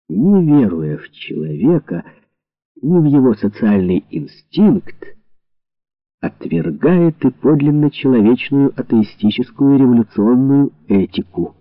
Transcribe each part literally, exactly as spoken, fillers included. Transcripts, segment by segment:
не веруя в человека, ни в его социальный инстинкт, отвергает и подлинно человечную атеистическую революционную этику.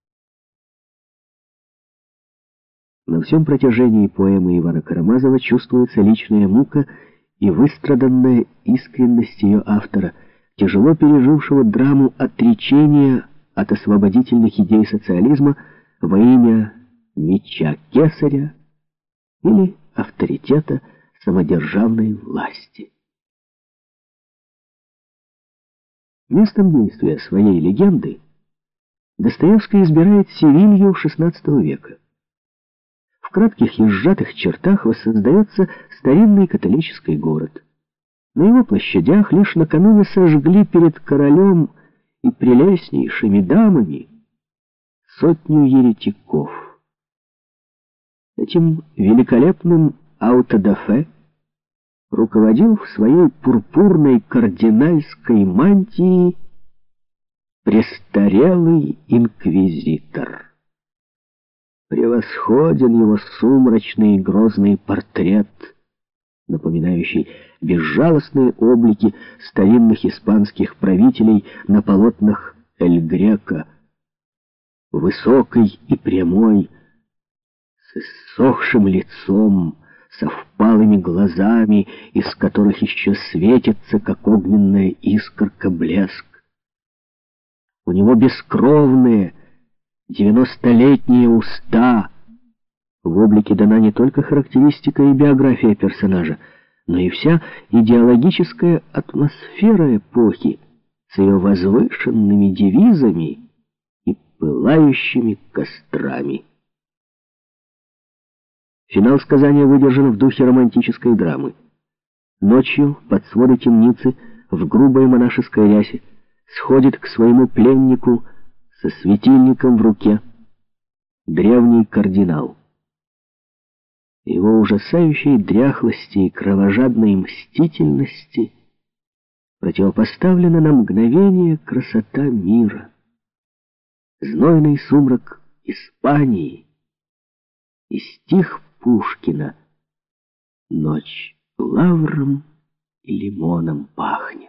На всем протяжении поэмы Ивана Карамазова чувствуется личная мука и выстраданная искренность ее автора, тяжело пережившего драму отречения от освободительных идей социализма во имя меча кесаря или авторитета самодержавной власти. Местом действия своей легенды Достоевский избирает Севилью шестнадцатого века. В кратких и сжатых чертах воссоздается старинный католический город. На его площадях лишь накануне сожгли перед королем и прелестнейшими дамами сотню еретиков. Этим великолепным аутодафе руководил в своей пурпурной кардинальской мантии престарелый инквизитор. Превосходен его сумрачный и грозный портрет, напоминающий безжалостные облики старинных испанских правителей на полотнах Эль Греко, высокий и прямой, с иссохшим лицом, со впалыми глазами, из которых еще светится, как огненная искорка, блеск. У него бескровные, девяностолетние уста. В облике дана не только характеристика и биография персонажа, но и вся идеологическая атмосфера эпохи с ее возвышенными девизами и пылающими кострами. Финал сказания выдержан в духе романтической драмы. Ночью под своды темницы в грубой монашеской рясе сходит к своему пленнику со светильником в руке древний кардинал. Его ужасающей дряхлости и кровожадной мстительности противопоставлена на мгновение красота мира, знойный сумрак Испании и стих Пушкина «Ночь лавром и лимоном пахнет».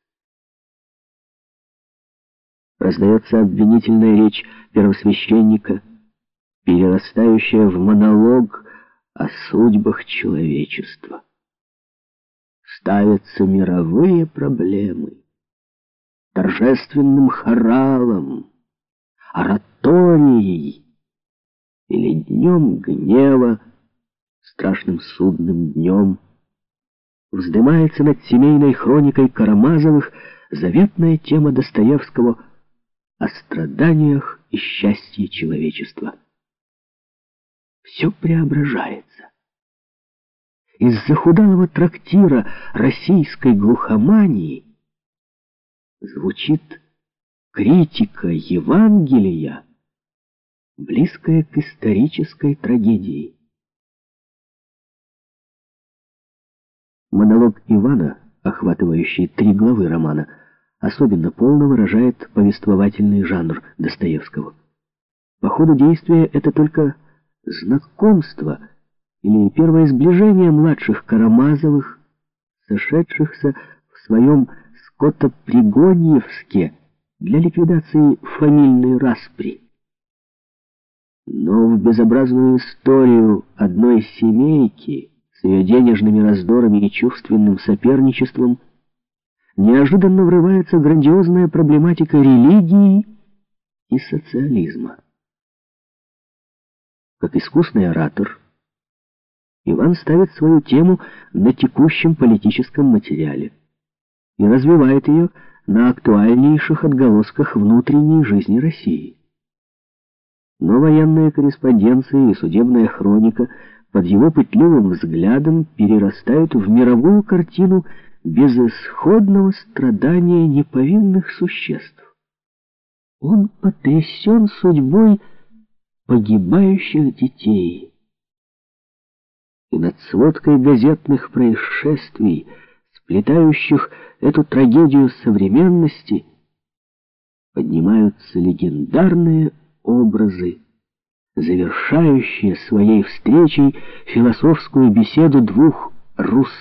Раздается обвинительная речь первосвященника, перерастающая в монолог о судьбах человечества. Ставятся мировые проблемы торжественным хоралом, ораторией или днем гнева, страшным судным днем. Вздымается над семейной хроникой Карамазовых заветная тема Достоевского о страданиях и счастье человечества. Все преображается. Из захудалого трактира российской глухомании звучит критика Евангелия, близкая к исторической трагедии. Монолог Ивана, охватывающий три главы романа, особенно полно выражает повествовательный жанр Достоевского. По ходу действия это только знакомство или первое сближение младших Карамазовых, сошедшихся в своем скотопригоньевске для ликвидации фамильной распри. Но в безобразную историю одной семейки с ее денежными раздорами и чувственным соперничеством неожиданно врывается грандиозная проблематика религии и социализма. Как искусный оратор, Иван ставит свою тему на текущем политическом материале и развивает ее на актуальнейших отголосках внутренней жизни России. Но военная корреспонденция и судебная хроника под его пытливым взглядом перерастают в мировую картину безысходного страдания неповинных существ. Он потрясен судьбой погибающих детей. И над сводкой газетных происшествий, сплетающих эту трагедию современности, поднимаются легендарные образы завершающее своей встречей философскую беседу двух русских